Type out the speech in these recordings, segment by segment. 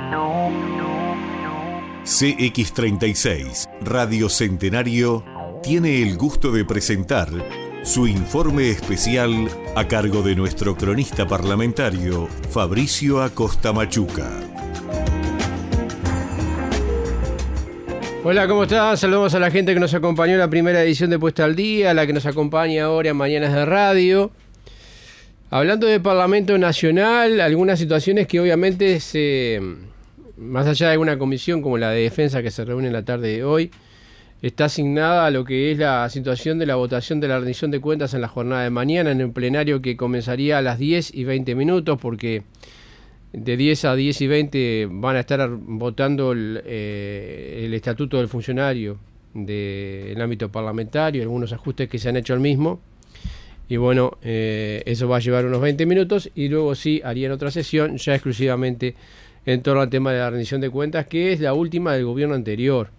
CX36 Radio Centenario tiene el gusto de presentar su informe especial a cargo de nuestro cronista parlamentario Fabricio Acosta Machuca. Hola, ¿cómo están? Saludamos a la gente que nos acompañó en la primera edición de Puesta al Día, a la que nos acompaña ahora en Mañanas de Radio. Hablando de Parlamento Nacional, algunas situaciones que obviamente más allá de alguna comisión como la de Defensa que se reúne en la tarde de hoy, está asignada a lo que es la situación de la votación de la rendición de cuentas en la jornada de mañana, en el plenario que comenzaría a las 10 y 20 minutos, porque de 10 a 10 y 20 van a estar votando el estatuto del funcionario del ámbito parlamentario, algunos ajustes que se han hecho al mismo. Y bueno, eso va a llevar unos 20 minutos y luego sí harían otra sesión ya exclusivamente en torno al tema de la rendición de cuentas, que es la última del gobierno anterior.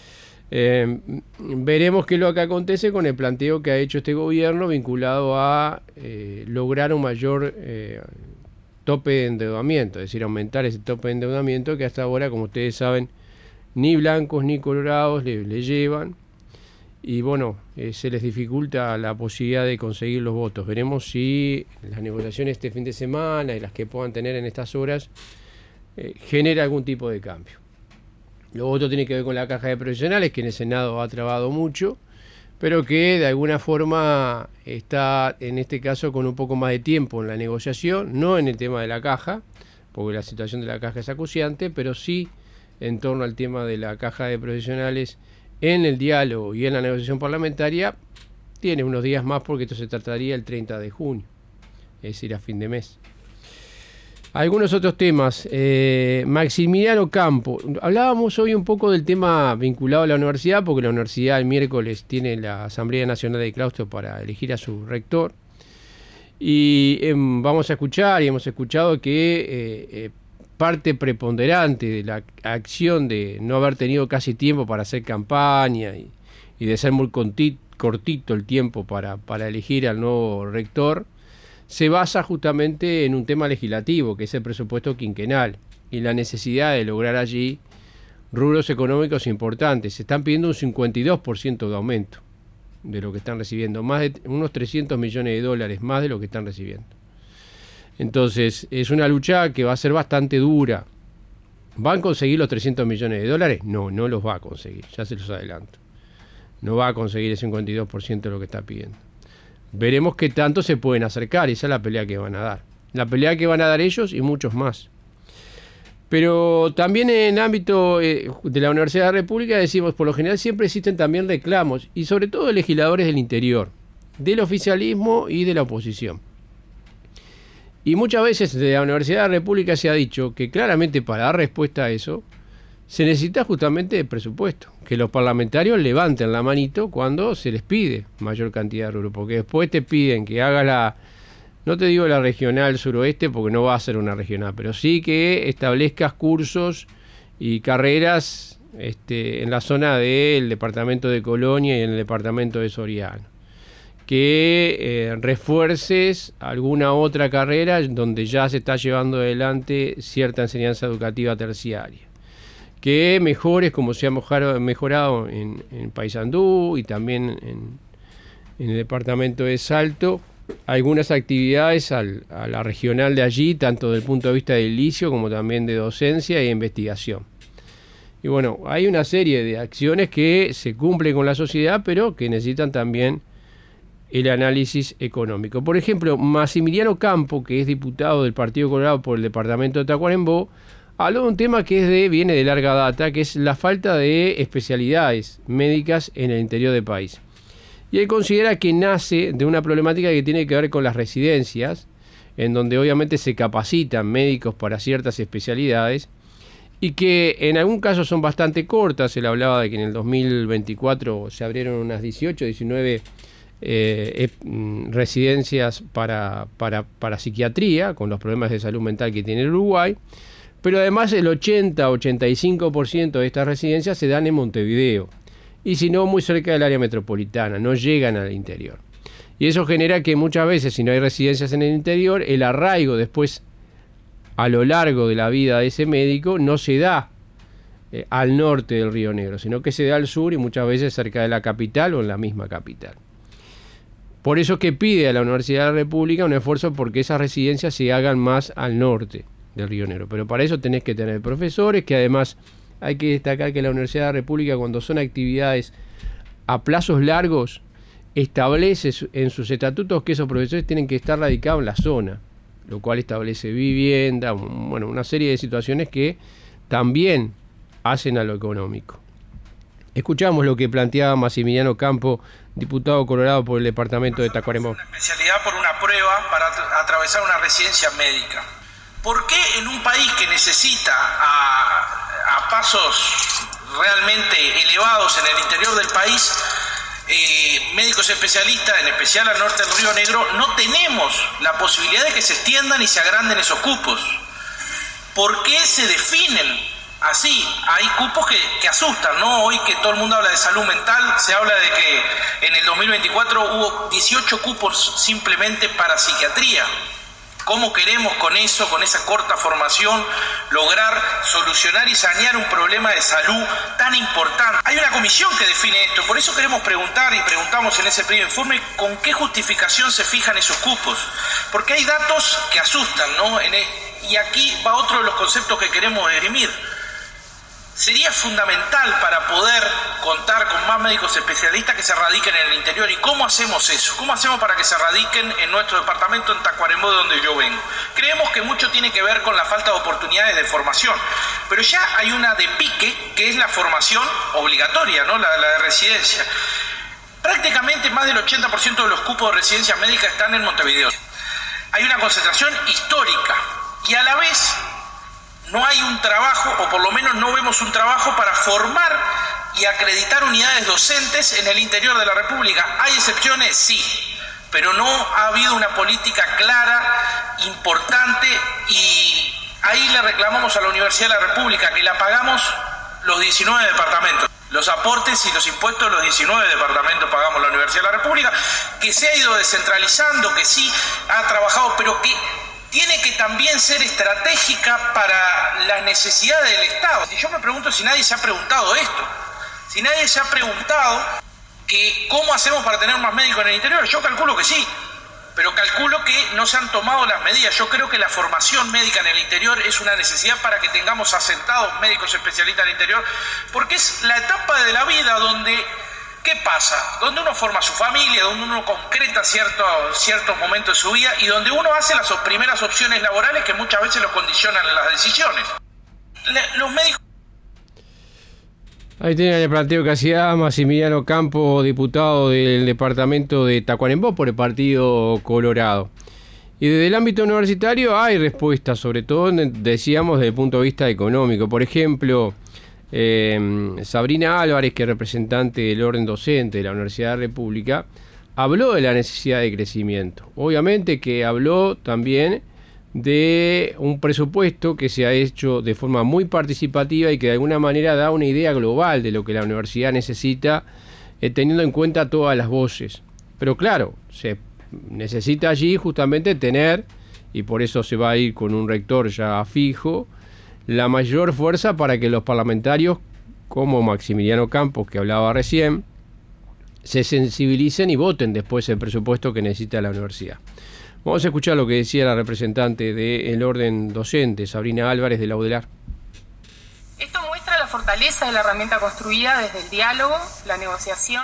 Veremos qué es lo que acontece con el planteo que ha hecho este gobierno vinculado a lograr un mayor tope de endeudamiento, es decir, aumentar ese tope de endeudamiento que hasta ahora, como ustedes saben, ni blancos ni colorados le llevan. Y bueno, se les dificulta la posibilidad de conseguir los votos. Veremos si las negociaciones este fin de semana y las que puedan tener en estas horas genera algún tipo de cambio. Lo otro tiene que ver con la caja de profesionales, que en el Senado ha trabado mucho, pero que de alguna forma está en este caso con un poco más de tiempo en la negociación, no en el tema de la caja, porque la situación de la caja es acuciante, pero sí en torno al tema de la caja de profesionales. En el diálogo y en la negociación parlamentaria tiene unos días más, porque esto se trataría el 30 de junio, es decir, a fin de mes. Algunos otros temas. Maximiliano Campo. Hablábamos hoy un poco del tema vinculado a la universidad, porque la universidad el miércoles tiene la Asamblea Nacional de Claustro para elegir a su rector. Y vamos a escuchar, y hemos escuchado que parte preponderante de la acción de no haber tenido casi tiempo para hacer campaña y de ser muy cortito el tiempo para elegir al nuevo rector, se basa justamente en un tema legislativo, que es el presupuesto quinquenal, y la necesidad de lograr allí rubros económicos importantes. Se están pidiendo un 52% de aumento de lo que están recibiendo, más de unos 300 millones de dólares más de lo que están recibiendo. Entonces, es una lucha que va a ser bastante dura. ¿Van a conseguir los 300 millones de dólares? No, no los va a conseguir, ya se los adelanto. No va a conseguir el 52% de lo que está pidiendo. Veremos qué tanto se pueden acercar, esa es la pelea que van a dar. La pelea que van a dar ellos y muchos más. Pero también en el ámbito de la Universidad de la República, decimos, por lo general siempre existen también reclamos, y sobre todo de legisladores del interior, del oficialismo y de la oposición. Y muchas veces de la Universidad de la República se ha dicho que claramente para dar respuesta a eso se necesita justamente de presupuesto, que los parlamentarios levanten la manito cuando se les pide mayor cantidad de rubros, porque después te piden que haga no te digo la regional suroeste, porque no va a ser una regional, pero sí que establezcas cursos y carreras en la zona del departamento de Colonia y en el departamento de Soriano. Que refuerces alguna otra carrera donde ya se está llevando adelante cierta enseñanza educativa terciaria. Que mejores, como se ha mejorado en Paysandú y también en el departamento de Salto, algunas actividades a la regional de allí, tanto desde el punto de vista de edilicio como también de docencia e investigación. Y bueno, hay una serie de acciones que se cumplen con la sociedad, pero que necesitan también el análisis económico. Por ejemplo, Maximiliano Campo, que es diputado del Partido Colorado por el departamento de Tacuarembó, habló de un tema que viene de larga data, que es la falta de especialidades médicas en el interior del país. Y él considera que nace de una problemática que tiene que ver con las residencias, en donde obviamente se capacitan médicos para ciertas especialidades, y que en algún caso son bastante cortas. Él hablaba de que en el 2024 se abrieron unas 18, 19 residencias para psiquiatría, con los problemas de salud mental que tiene el Uruguay, pero además el 80-85% de estas residencias se dan en Montevideo, y si no muy cerca del área metropolitana, no llegan al interior. Y eso genera que muchas veces, si no hay residencias en el interior, el arraigo después a lo largo de la vida de ese médico no se da al norte del Río Negro, sino que se da al sur y muchas veces cerca de la capital o en la misma capital. Por eso es que pide a la Universidad de la República un esfuerzo porque esas residencias se hagan más al norte del Río Negro. Pero para eso tenés que tener profesores, que además hay que destacar que la Universidad de la República, cuando son actividades a plazos largos, establece en sus estatutos que esos profesores tienen que estar radicados en la zona, lo cual establece vivienda, bueno, una serie de situaciones que también hacen a lo económico. Escuchamos lo que planteaba Maximiliano Campo, diputado colorado por el departamento de Tacuarembó. Una especialidad por una prueba para atravesar una residencia médica. ¿Por qué en un país que necesita a pasos realmente elevados en el interior del país médicos especialistas, en especial al norte del Río Negro, no tenemos la posibilidad de que se extiendan y se agranden esos cupos? ¿Por qué se definen así? Hay cupos que asustan, ¿no? Hoy que todo el mundo habla de salud mental, se habla de que en el 2024 hubo 18 cupos simplemente para psiquiatría. ¿Cómo queremos con eso, con esa corta formación, lograr solucionar y sanear un problema de salud tan importante? Hay una comisión que define esto, por eso queremos preguntar y preguntamos en ese primer informe con qué justificación se fijan esos cupos. Porque hay datos que asustan, ¿no? Y aquí va otro de los conceptos que queremos esgrimir. Sería fundamental para poder contar con más médicos especialistas que se radiquen en el interior. ¿Y cómo hacemos eso? ¿Cómo hacemos para que se radiquen en nuestro departamento, en Tacuarembó, de donde yo vengo? Creemos que mucho tiene que ver con la falta de oportunidades de formación. Pero ya hay una de pique, que es la formación obligatoria, ¿no? La de residencia. Prácticamente más del 80% de los cupos de residencia médica están en Montevideo. Hay una concentración histórica y a la vez no hay un trabajo, o por lo menos no vemos un trabajo para formar y acreditar unidades docentes en el interior de la República. ¿Hay excepciones? Sí, pero no ha habido una política clara, importante, y ahí le reclamamos a la Universidad de la República que la pagamos los 19 departamentos. Los aportes y los impuestos de los 19 departamentos pagamos la Universidad de la República, que se ha ido descentralizando, que sí ha trabajado, pero que tiene que también ser estratégica para las necesidades del Estado. Y yo me pregunto si nadie se ha preguntado esto, si nadie se ha preguntado que cómo hacemos para tener más médicos en el interior. Yo calculo que sí, pero calculo que no se han tomado las medidas. Yo creo que la formación médica en el interior es una necesidad para que tengamos asentados médicos especialistas en el interior, porque es la etapa de la vida donde, ¿qué pasa? Donde uno forma su familia, donde uno concreta ciertos momentos de su vida y donde uno hace las primeras opciones laborales que muchas veces lo condicionan en las decisiones. Los médicos... Ahí tienen el planteo que hacía Maximiliano Campo, diputado del departamento de Tacuarembó por el Partido Colorado. Y desde el ámbito universitario hay respuestas, sobre todo, decíamos, desde el punto de vista económico. Por ejemplo, Sabrina Álvarez, que es representante del orden docente de la Universidad de la República, habló de la necesidad de crecimiento. Obviamente que habló también de un presupuesto que se ha hecho de forma muy participativa y que de alguna manera da una idea global de lo que la universidad necesita, teniendo en cuenta todas las voces. Pero claro, se necesita allí justamente tener, y por eso se va a ir con un rector ya fijo, la mayor fuerza para que los parlamentarios, como Maximiliano Campos, que hablaba recién, se sensibilicen y voten después el presupuesto que necesita la universidad. Vamos a escuchar lo que decía la representante del orden docente, Sabrina Álvarez, de la UDELAR. Esto muestra la fortaleza de la herramienta construida desde el diálogo, la negociación,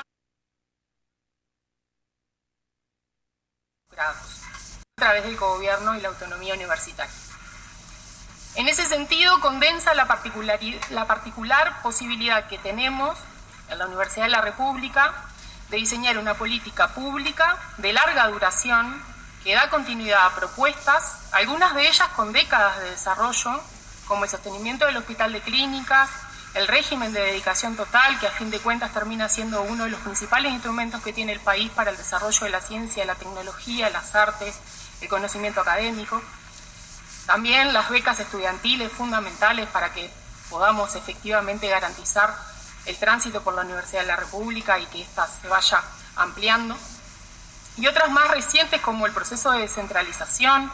a través del cogobierno y la autonomía universitaria. En ese sentido, condensa la particular posibilidad que tenemos en la Universidad de la República de diseñar una política pública de larga duración que da continuidad a propuestas, algunas de ellas con décadas de desarrollo, como el sostenimiento del Hospital de Clínicas, el régimen de dedicación total, que a fin de cuentas termina siendo uno de los principales instrumentos que tiene el país para el desarrollo de la ciencia, la tecnología, las artes, el conocimiento académico. También las becas estudiantiles fundamentales para que podamos efectivamente garantizar el tránsito por la Universidad de la República y que ésta se vaya ampliando. Y otras más recientes como el proceso de descentralización,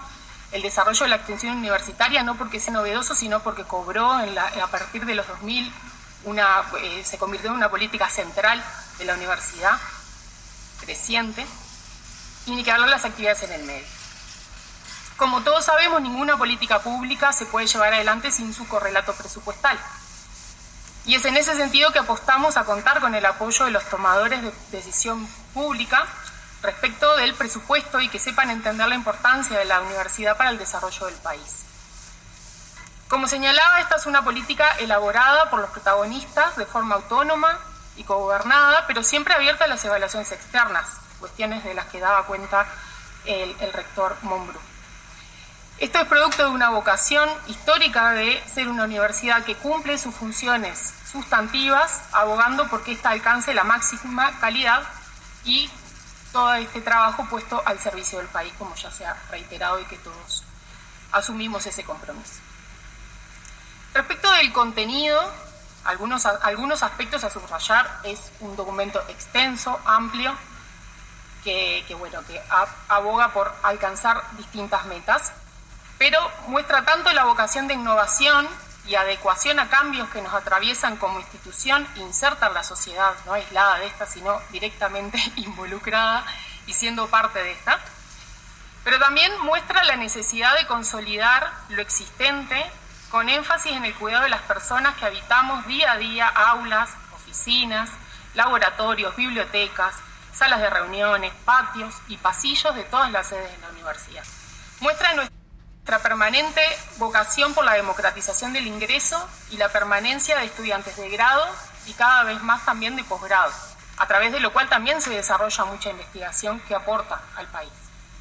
el desarrollo de la extensión universitaria, no porque sea novedoso, sino porque cobró a partir de los 2000, se convirtió en una política central de la universidad, creciente, y ni que hablar de las actividades en el medio. Como todos sabemos, ninguna política pública se puede llevar adelante sin su correlato presupuestal. Y es en ese sentido que apostamos a contar con el apoyo de los tomadores de decisión pública respecto del presupuesto y que sepan entender la importancia de la universidad para el desarrollo del país. Como señalaba, esta es una política elaborada por los protagonistas de forma autónoma y cogobernada, pero siempre abierta a las evaluaciones externas, cuestiones de las que daba cuenta el rector Monbrú. Esto es producto de una vocación histórica de ser una universidad que cumple sus funciones sustantivas, abogando porque ésta alcance la máxima calidad y todo este trabajo puesto al servicio del país, como ya se ha reiterado y que todos asumimos ese compromiso. Respecto del contenido, algunos aspectos a subrayar. Es un documento extenso, amplio, que aboga por alcanzar distintas metas, pero muestra tanto la vocación de innovación y adecuación a cambios que nos atraviesan como institución inserta en la sociedad, no aislada de esta, sino directamente involucrada y siendo parte de esta, pero también muestra la necesidad de consolidar lo existente con énfasis en el cuidado de las personas que habitamos día a día aulas, oficinas, laboratorios, bibliotecas, salas de reuniones, patios y pasillos de todas las sedes de la universidad. Muestra nuestra permanente vocación por la democratización del ingreso y la permanencia de estudiantes de grado y cada vez más también de posgrado, a través de lo cual también se desarrolla mucha investigación que aporta al país.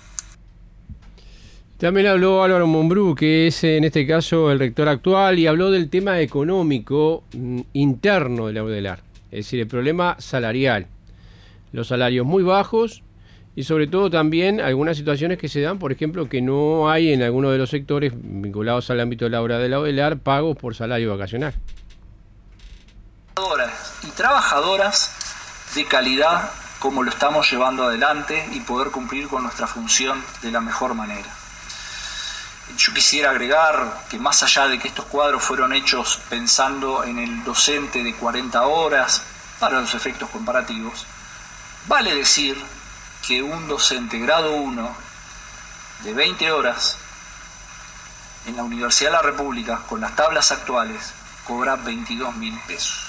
También habló Álvaro Monbrú, que es en este caso el rector actual, y habló del tema económico interno de la UDELAR, es decir, el problema salarial, los salarios muy bajos y sobre todo también algunas situaciones que se dan, por ejemplo, que no hay en algunos de los sectores vinculados al ámbito laboral de la UDELAR pagos por salario vacacional. Y trabajadoras de calidad como lo estamos llevando adelante y poder cumplir con nuestra función de la mejor manera. Yo quisiera agregar que más allá de que estos cuadros fueron hechos pensando en el docente de 40 horas para los efectos comparativos, vale decir que un docente grado 1 de 20 horas en la Universidad de la República, con las tablas actuales, cobra 22.000 pesos.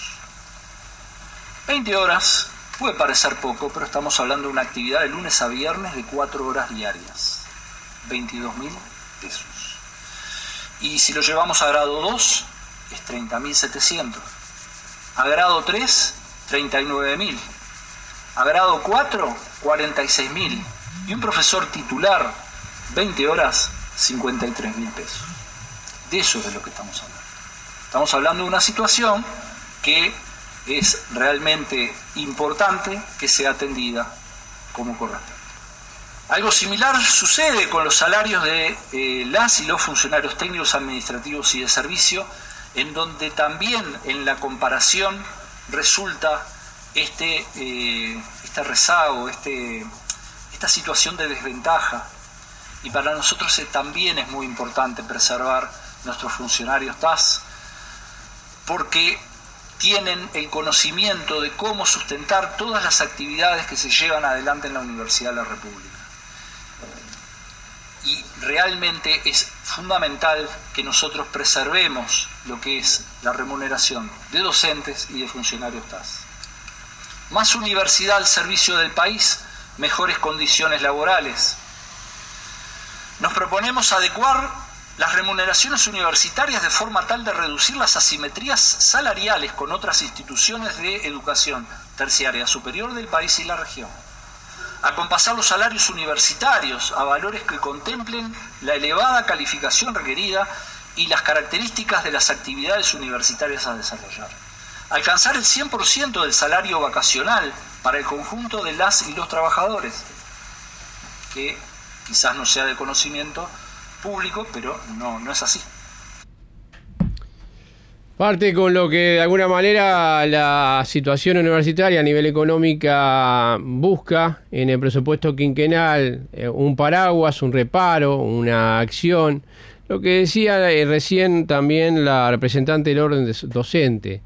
20 horas puede parecer poco, pero estamos hablando de una actividad de lunes a viernes de 4 horas diarias. 22.000 pesos. Y si lo llevamos a grado 2, es 30.700. A grado 3, 39.000. A grado 4, 46.000. Y un profesor titular, 20 horas, 53.000 pesos. De eso es de lo que estamos hablando. Estamos hablando de una situación que es realmente importante que sea atendida como corresponde. Algo similar sucede con los salarios de las y los funcionarios técnicos, administrativos y de servicio, en donde también en la comparación resulta este rezago, esta situación de desventaja. Y para nosotros también es muy importante preservar nuestros funcionarios TAS, porque tienen el conocimiento de cómo sustentar todas las actividades que se llevan adelante en la Universidad de la República. Y realmente es fundamental que nosotros preservemos lo que es la remuneración de docentes y de funcionarios TAS. Más universidad al servicio del país, mejores condiciones laborales. Nos proponemos adecuar las remuneraciones universitarias de forma tal de reducir las asimetrías salariales con otras instituciones de educación terciaria superior del país y la región. Acompasar los salarios universitarios a valores que contemplen la elevada calificación requerida y las características de las actividades universitarias a desarrollar. Alcanzar el 100% del salario vacacional para el conjunto de las y los trabajadores, que quizás no sea de conocimiento público, pero no es así. Parte con lo que de alguna manera la situación universitaria a nivel económica busca en el presupuesto quinquenal, un paraguas, un reparo, una acción. Lo que decía recién también la representante del orden docente,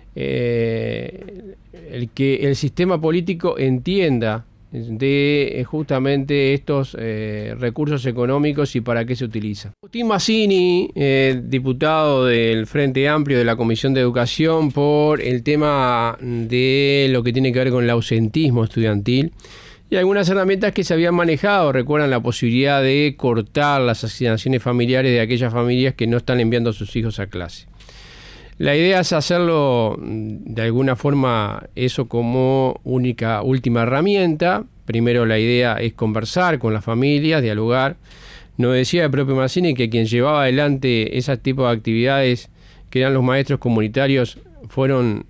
el que el sistema político entienda de justamente estos recursos económicos y para qué se utiliza. Agustín Mazzini, diputado del Frente Amplio de la Comisión de Educación, por el tema de lo que tiene que ver con el ausentismo estudiantil y algunas herramientas que se habían manejado. Recuerdan la posibilidad de cortar las asignaciones familiares de aquellas familias que no están enviando a sus hijos a clase. La idea es hacerlo de alguna forma eso como última herramienta. Primero la idea es conversar con las familias, dialogar. Nos decía el propio Mazzini que quien llevaba adelante ese tipo de actividades, que eran los maestros comunitarios, fueron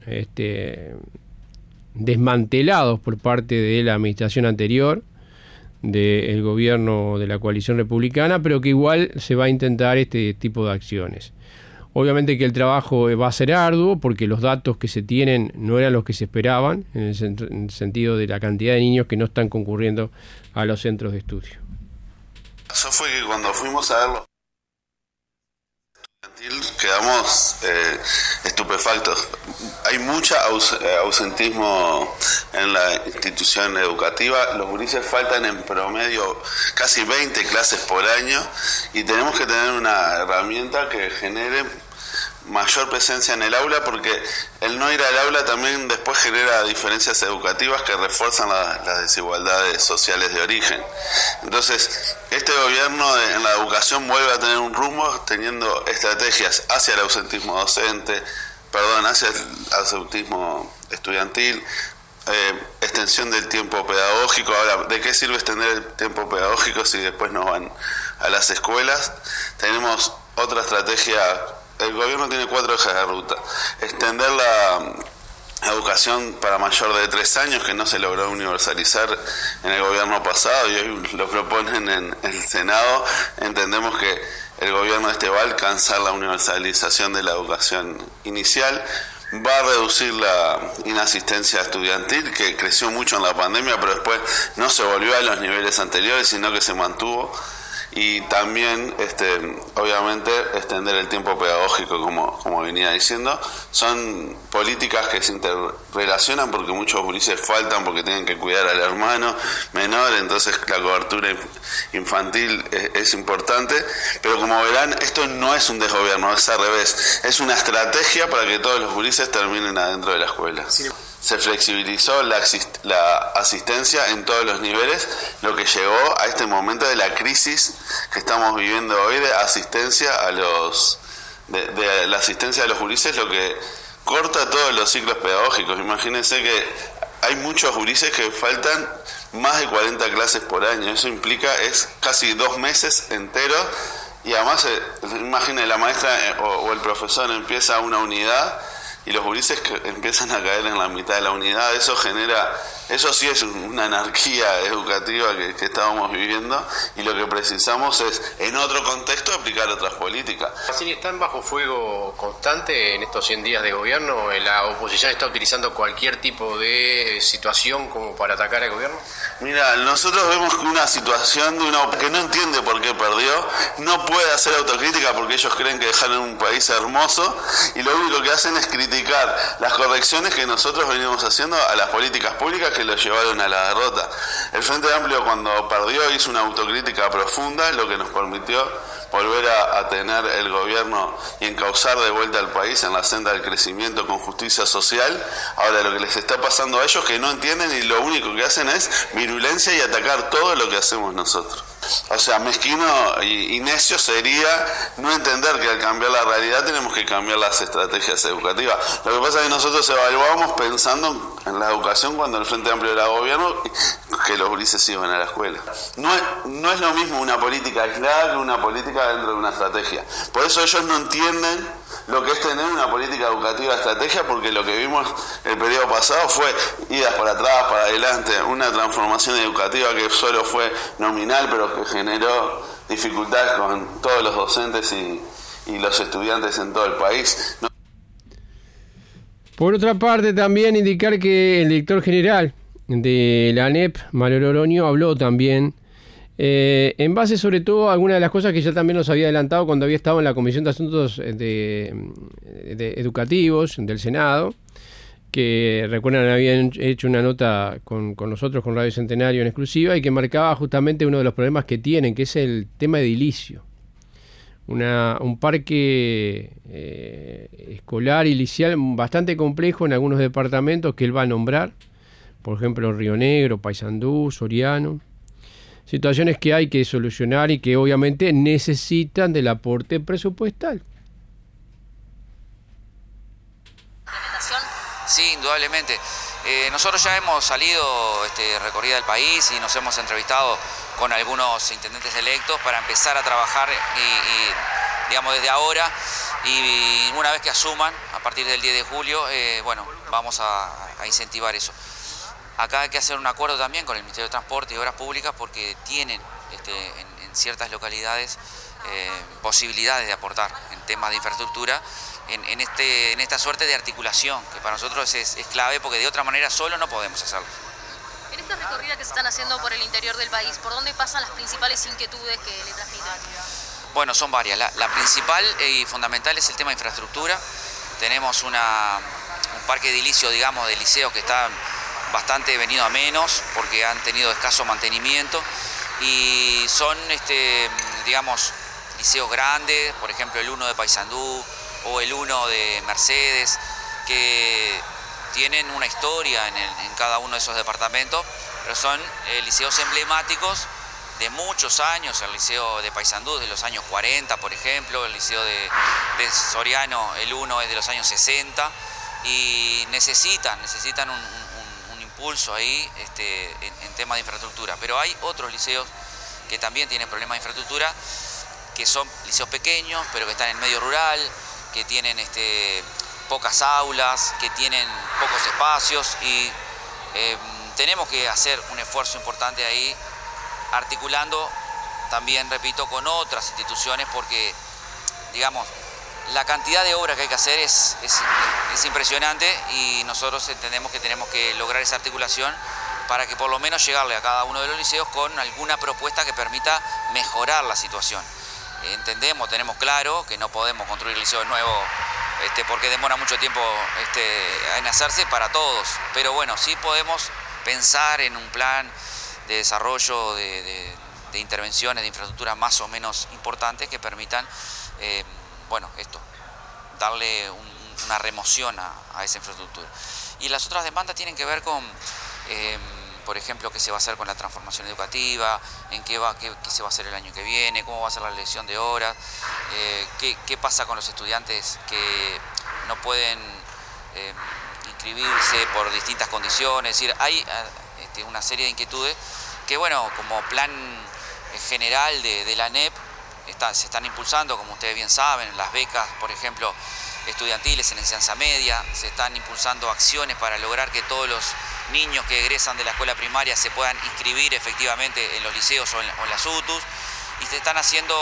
desmantelados por parte de la administración anterior, del gobierno de la coalición republicana, pero que igual se va a intentar este tipo de acciones. Obviamente que el trabajo va a ser arduo porque los datos que se tienen no eran los que se esperaban en el sentido de la cantidad de niños que no están concurriendo a los centros de estudio. Eso fue que cuando fuimos a verlo quedamos estupefactos. Hay mucho ausentismo en la institución educativa. Los gurises faltan en promedio casi 20 clases por año y tenemos que tener una herramienta que genere mayor presencia en el aula, porque el no ir al aula también después genera diferencias educativas que refuerzan las desigualdades sociales de origen. Entonces, este gobierno en la educación vuelve a tener un rumbo teniendo estrategias hacia el ausentismo docente, hacia el ausentismo estudiantil, extensión del tiempo pedagógico. Ahora, ¿de qué sirve extender el tiempo pedagógico si después no van a las escuelas? Tenemos otra estrategia. El gobierno tiene 4 ejes de ruta. Extender la educación para mayor de 3 años, que no se logró universalizar en el gobierno pasado y hoy lo proponen en el Senado. Entendemos que el gobierno va a alcanzar la universalización de la educación inicial. Va a reducir la inasistencia estudiantil, que creció mucho en la pandemia, pero después no se volvió a los niveles anteriores, sino que se mantuvo. Y también, obviamente, extender el tiempo pedagógico, como venía diciendo. Son políticas que se interrelacionan porque muchos gurises faltan porque tienen que cuidar al hermano menor, entonces la cobertura infantil es importante. Pero como verán, esto no es un desgobierno, es al revés. Es una estrategia para que todos los gurises terminen adentro de la escuela. Sí. Se flexibilizó la asistencia en todos los niveles, lo que llegó a este momento de la crisis que estamos viviendo hoy de asistencia de la asistencia de los gurises, lo que corta todos los ciclos pedagógicos. Imagínense que hay muchos gurises que faltan más de 40 clases por año. Eso implica es casi 2 meses enteros y además, imaginen, la maestra o el profesor empieza una unidad y los gurises que empiezan a caer en la mitad de la unidad. Eso sí es una anarquía educativa que estábamos viviendo, y lo que precisamos es, en otro contexto, aplicar otras políticas. Mazzini, ¿están bajo fuego constante en estos 100 días de gobierno? ¿La oposición está utilizando cualquier tipo de situación como para atacar al gobierno? Mira, nosotros vemos que una situación de una que no entiende por qué perdió, no puede hacer autocrítica porque ellos creen que dejaron un país hermoso, y lo único que hacen es criticar las correcciones que nosotros venimos haciendo a las políticas públicas que lo llevaron a la derrota. El Frente Amplio, cuando perdió, hizo una autocrítica profunda, lo que nos permitió volver a tener el gobierno y encauzar de vuelta al país en la senda del crecimiento con justicia social. Ahora, lo que les está pasando a ellos, que no entienden y lo único que hacen es virulencia y atacar todo lo que hacemos nosotros. O sea, mezquino y necio sería no entender que al cambiar la realidad tenemos que cambiar las estrategias educativas. Lo que pasa es que nosotros evaluamos pensando en la educación cuando el Frente Amplio era gobierno, que los gurises iban a la escuela. No es lo mismo una política aislada que una política dentro de una estrategia. Por eso ellos no entienden lo que es tener una política educativa de estrategia, porque lo que vimos el periodo pasado fue idas para atrás, para adelante, una transformación educativa que solo fue nominal, pero que generó dificultades con todos los docentes y los estudiantes en todo el país. Por otra parte, también indicar que el director general de la ANEP, Mario Loronio, habló también en base sobre todo a algunas de las cosas que ya también nos había adelantado cuando había estado en la Comisión de Asuntos Educativos del Senado, que recuerdan habían hecho una nota con nosotros, con Radio Centenario en exclusiva, y que marcaba justamente uno de los problemas que tienen, que es el tema edilicio. Un parque escolar y liceal bastante complejo en algunos departamentos que él va a nombrar, por ejemplo Río Negro, Paysandú, Soriano. Situaciones que hay que solucionar y que obviamente necesitan del aporte presupuestal. Sí, indudablemente. Nosotros ya hemos salido recorrida del país y nos hemos entrevistado con algunos intendentes electos para empezar a trabajar y digamos desde ahora, y una vez que asuman a partir del 10 de julio, vamos a incentivar eso. Acá hay que hacer un acuerdo también con el Ministerio de Transporte y Obras Públicas, porque tienen en ciertas localidades posibilidades de aportar en temas de infraestructura en esta suerte de articulación, que para nosotros es clave, porque de otra manera solo no podemos hacerlo. En esta recorrida que se están haciendo por el interior del país, ¿por dónde pasan las principales inquietudes que le transmiten? Bueno, son varias. La principal y fundamental es el tema de infraestructura. Tenemos un parque edilicio, digamos, de liceos que está bastante venido a menos porque han tenido escaso mantenimiento, y son, digamos, liceos grandes, por ejemplo el 1 de Paysandú o el 1 de Mercedes, que tienen una historia en cada uno de esos departamentos, pero son liceos emblemáticos de muchos años. El liceo de Paysandú de los años 40, por ejemplo, el liceo de Soriano, el 1 es de los años 60, y necesitan un impulso ahí en temas de infraestructura. Pero hay otros liceos que también tienen problemas de infraestructura, que son liceos pequeños, pero que están en medio rural, que tienen pocas aulas, que tienen pocos espacios, y tenemos que hacer un esfuerzo importante ahí, articulando también, repito, con otras instituciones, porque, digamos, la cantidad de obra que hay que hacer es impresionante, y nosotros entendemos que tenemos que lograr esa articulación para que por lo menos llegarle a cada uno de los liceos con alguna propuesta que permita mejorar la situación. Tenemos claro que no podemos construir liceos nuevos porque demora mucho tiempo en hacerse para todos, pero bueno, sí podemos pensar en un plan de desarrollo de intervenciones de infraestructura más o menos importantes que permitan darle una remoción a esa infraestructura. Y las otras demandas tienen que ver con, por ejemplo, qué se va a hacer con la transformación educativa, qué se va a hacer el año que viene, cómo va a ser la elección de horas, qué pasa con los estudiantes que no pueden inscribirse por distintas condiciones. Es decir, hay una serie de inquietudes que, bueno, como plan general de la ANEP se están impulsando, como ustedes bien saben, las becas, por ejemplo, estudiantiles en enseñanza media, se están impulsando acciones para lograr que todos los niños que egresan de la escuela primaria se puedan inscribir efectivamente en los liceos o en las UTUS, y se están haciendo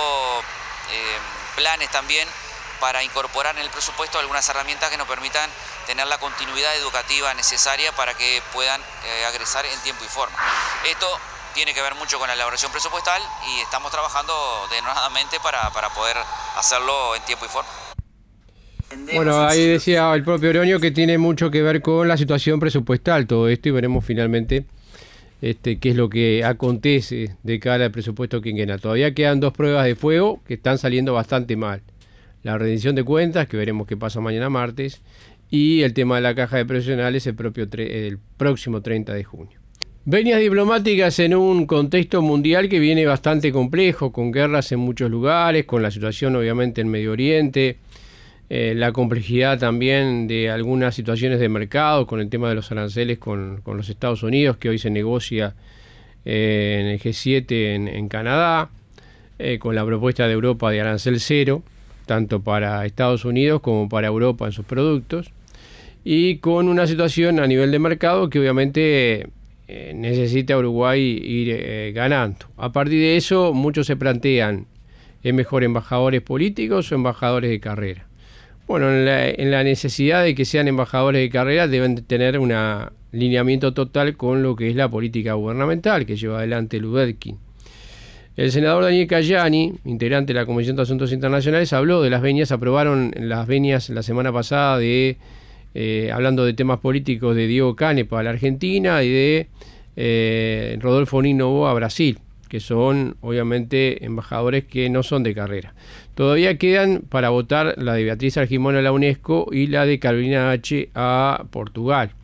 planes también para incorporar en el presupuesto algunas herramientas que nos permitan tener la continuidad educativa necesaria para que puedan egresar en tiempo y forma. Esto tiene que ver mucho con la elaboración presupuestal, y estamos trabajando denodadamente para poder hacerlo en tiempo y forma. Bueno, ahí decía el propio Loronio que tiene mucho que ver con la situación presupuestal todo esto, y veremos finalmente qué es lo que acontece de cara al presupuesto quinquenal. Todavía quedan 2 pruebas de fuego que están saliendo bastante mal. La rendición de cuentas, que veremos qué pasa mañana martes, y el tema de la caja de profesionales el próximo 30 de junio. Venias diplomáticas en un contexto mundial que viene bastante complejo, con guerras en muchos lugares, con la situación obviamente en Medio Oriente, la complejidad también de algunas situaciones de mercado, con el tema de los aranceles con los Estados Unidos, que hoy se negocia en el G7 en Canadá, con la propuesta de Europa de arancel cero, tanto para Estados Unidos como para Europa en sus productos, y con una situación a nivel de mercado que obviamente necesita Uruguay ir ganando. A partir de eso, muchos se plantean, ¿es mejor embajadores políticos o embajadores de carrera? Bueno, en la necesidad de que sean embajadores de carrera deben tener un alineamiento total con lo que es la política gubernamental que lleva adelante Lubetkin. El senador Daniel Cayani, integrante de la Comisión de Asuntos Internacionales, habló de las venias. Aprobaron las venias la semana pasada hablando de temas políticos, de Diego Canepa a la Argentina y de Rodolfo Nino a Brasil, que son obviamente embajadores que no son de carrera. Todavía quedan para votar la de Beatriz Argimón a la UNESCO y la de Carolina H. a Portugal.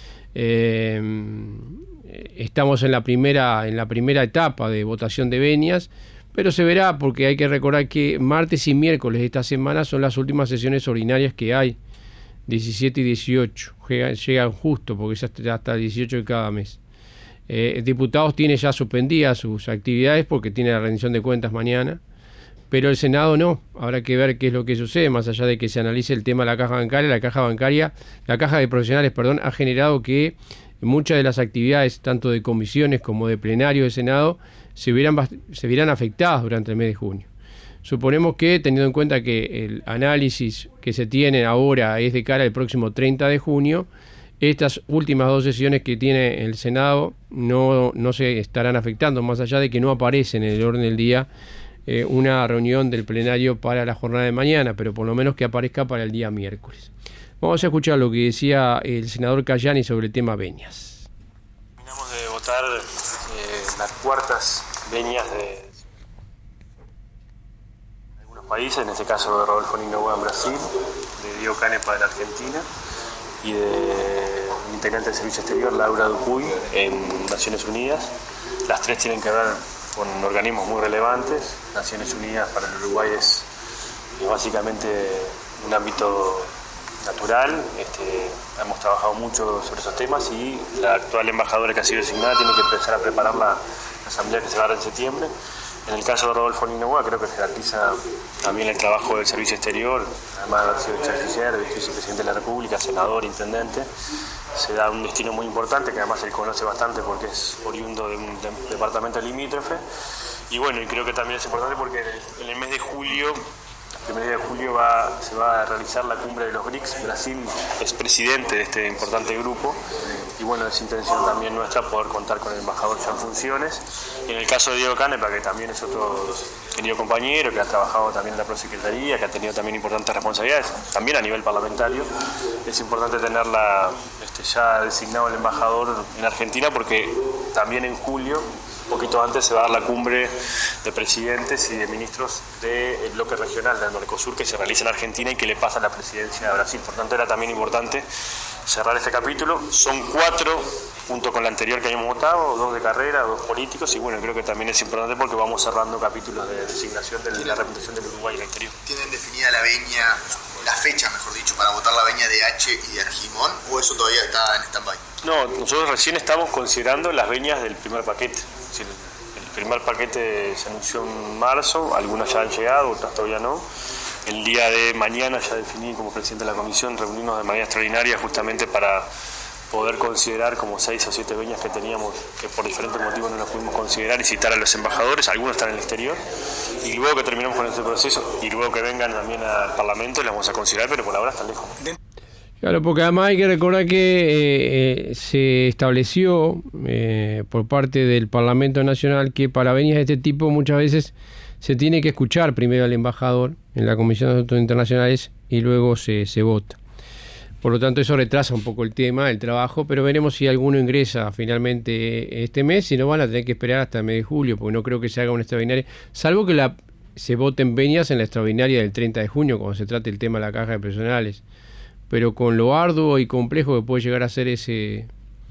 Estamos en la primera etapa de votación de venias, pero se verá, porque hay que recordar que martes y miércoles de esta semana son las últimas sesiones ordinarias que hay, 17 y 18, llegan justo porque ya hasta el 18 de cada mes. Diputados tiene ya suspendidas sus actividades porque tiene la rendición de cuentas mañana, pero el Senado no. Habrá que ver qué es lo que sucede, más allá de que se analice el tema de la caja bancaria. La caja de profesionales, ha generado que muchas de las actividades, tanto de comisiones como de plenario del Senado, se verán afectadas durante el mes de junio. Suponemos que, teniendo en cuenta que el análisis que se tiene ahora es de cara al próximo 30 de junio, estas últimas 2 sesiones que tiene el Senado no se estarán afectando, más allá de que no aparece en el orden del día una reunión del plenario para la jornada de mañana, pero por lo menos que aparezca para el día miércoles. Vamos a escuchar lo que decía el senador Cayani sobre el tema venias. Terminamos de votar las cuartas venias de algunos países, en este caso de Rodolfo Nino en Brasil, de Diego Canepa de la Argentina y de un integrante del Servicio Exterior, Laura Dupuy, en Naciones Unidas. Las 3 tienen que ver con organismos muy relevantes. Naciones Unidas para el Uruguay es básicamente un ámbito natural. Hemos trabajado mucho sobre esos temas y la actual embajadora que ha sido designada tiene que empezar a preparar la asamblea que se va a dar en septiembre. En el caso de Rodolfo Nino, creo que jerarquiza también el trabajo del Servicio Exterior, además de haber sido chanciller, vicepresidente de la República, senador, intendente. Se da un destino muy importante, que además él conoce bastante porque es oriundo de un departamento limítrofe. Y bueno, y creo que también es importante porque en el mes de julio, el primer día de julio, se va a realizar la cumbre de los BRICS. Brasil es presidente de este importante grupo. Y bueno, es intención también nuestra poder contar con el embajador ya en funciones. Y en el caso de Diego Canepa, que también es otro querido compañero, que ha trabajado también en la Prosecretaría, que ha tenido también importantes responsabilidades, también a nivel parlamentario, es importante tenerla ya designado el embajador en Argentina, porque también en julio, un poquito antes, se va a dar la cumbre de presidentes y de ministros del bloque regional del Mercosur, que se realiza en Argentina y que le pasa la presidencia a Brasil. Por tanto, era también importante cerrar este capítulo. Son 4, junto con la anterior que habíamos votado, 2 de carrera, 2 políticos, y bueno, creo que también es importante porque vamos cerrando capítulos de designación de la representación del Uruguay en el exterior. ¿Tienen definida la fecha, mejor dicho, para votar la venia de H y de Argimón, o eso todavía está en stand-by? No, nosotros recién estamos considerando las venias del primer paquete. Es decir, el primer paquete se anunció en marzo, algunas ya han llegado, otras todavía no. El día de mañana ya definí como presidente de la comisión reunirnos de manera extraordinaria justamente para poder considerar como 6 o 7 venias que teníamos, que por diferentes motivos no las pudimos considerar, y citar a los embajadores. Algunos están en el exterior, y luego que terminemos con este proceso y luego que vengan también al Parlamento, las vamos a considerar, pero por ahora están lejos. Claro, porque además hay que recordar que se estableció por parte del Parlamento Nacional que para venias de este tipo muchas veces se tiene que escuchar primero al embajador en la Comisión de Asuntos Internacionales y luego se vota. Por lo tanto, eso retrasa un poco el tema, el trabajo, pero veremos si alguno ingresa finalmente este mes. Si no, van a tener que esperar hasta el mes de julio, porque no creo que se haga una extraordinaria, salvo que se voten venias en la extraordinaria del 30 de junio, cuando se trate el tema de la caja de personales. Pero con lo arduo y complejo que puede llegar a ser ese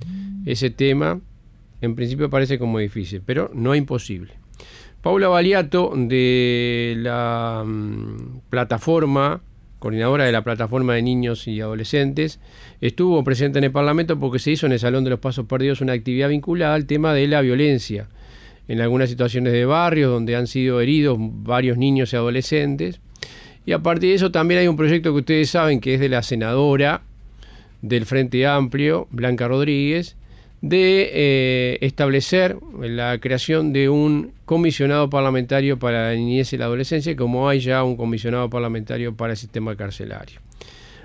tema, en principio parece como difícil, pero no imposible. Paula Baliato, de la plataforma, coordinadora de la plataforma de niños y adolescentes, estuvo presente en el Parlamento porque se hizo en el Salón de los Pasos Perdidos una actividad vinculada al tema de la violencia en algunas situaciones de barrios donde han sido heridos varios niños y adolescentes. Y a partir de eso también hay un proyecto que ustedes saben que es de la senadora del Frente Amplio, Blanca Rodríguez, de establecer la creación de un comisionado parlamentario para la niñez y la adolescencia, como hay ya un comisionado parlamentario para el sistema carcelario.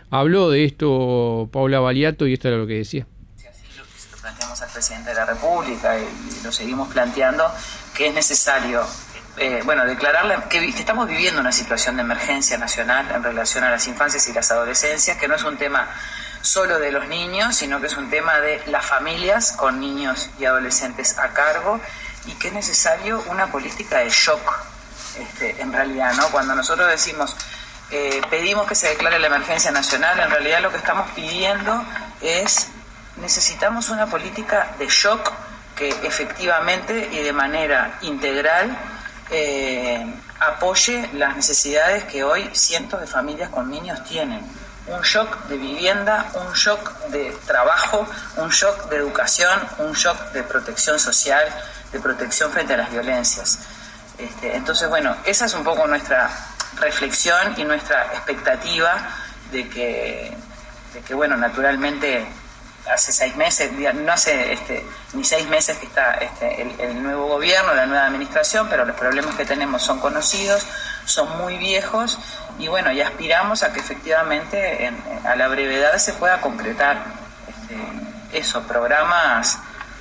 Habló de esto Paula Baliato y esto era lo que decía. Así lo planteamos al presidente de la República y lo seguimos planteando, que es necesario declararle que estamos viviendo una situación de emergencia nacional en relación a las infancias y las adolescencias, que no es un tema solo de los niños, sino que es un tema de las familias con niños y adolescentes a cargo, y que es necesario una política de shock, en realidad, ¿no? Cuando nosotros decimos pedimos que se declare la emergencia nacional, en realidad lo que estamos pidiendo es necesitamos una política de shock que efectivamente y de manera integral apoye las necesidades que hoy cientos de familias con niños tienen. Un shock de vivienda, un shock de trabajo, un shock de educación, un shock de protección social, de protección frente a las violencias. Entonces, bueno, esa es un poco nuestra reflexión y nuestra expectativa de que bueno, naturalmente hace 6 meses, no hace ni 6 meses que está el nuevo gobierno, la nueva administración, pero los problemas que tenemos son conocidos, son muy viejos y bueno, y aspiramos a que efectivamente a la brevedad se pueda concretar programas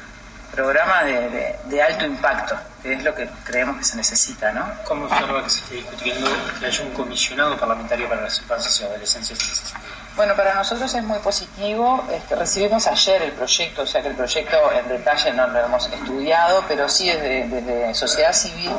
de alto impacto, que es lo que creemos que se necesita, ¿no? ¿Cómo observa que se esté discutiendo que haya un comisionado parlamentario para las infancias y adolescencias en ese sentido? Bueno, para nosotros es muy positivo. Recibimos ayer el proyecto, o sea que el proyecto en detalle no lo hemos estudiado, pero sí desde sociedad civil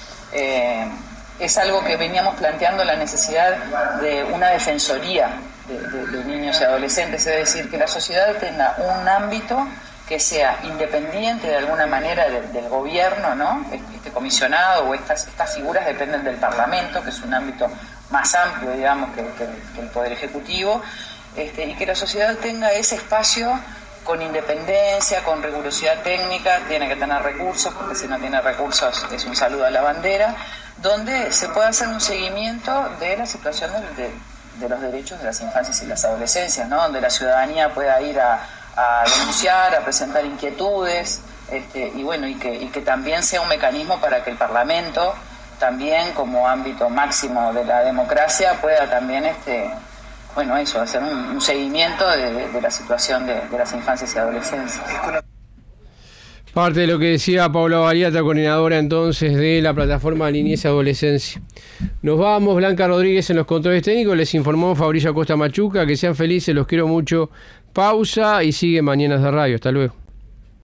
es algo que veníamos planteando, la necesidad de una defensoría de niños y adolescentes, es decir, que la sociedad tenga un ámbito que sea independiente de alguna manera del gobierno, ¿no? Este comisionado o estas figuras dependen del Parlamento, que es un ámbito más amplio, digamos, que el Poder Ejecutivo, y que la sociedad tenga ese espacio con independencia, con rigurosidad técnica, tiene que tener recursos, porque si no tiene recursos es un saludo a la bandera, donde se pueda hacer un seguimiento de la situación de los derechos de las infancias y las adolescencias, ¿no? Donde la ciudadanía pueda ir a denunciar, a presentar inquietudes, y que también sea un mecanismo para que el Parlamento, también como ámbito máximo de la democracia, pueda también hacer un seguimiento de la situación de las infancias y adolescencias. Parte de lo que decía Paula Baliato, coordinadora entonces de la plataforma Niñez y Adolescencia. Nos vamos, Blanca Rodríguez en los controles técnicos, les informó Fabricio Acosta Machuca, que sean felices, los quiero mucho. Pausa y sigue Mañanas de Radio. Hasta luego.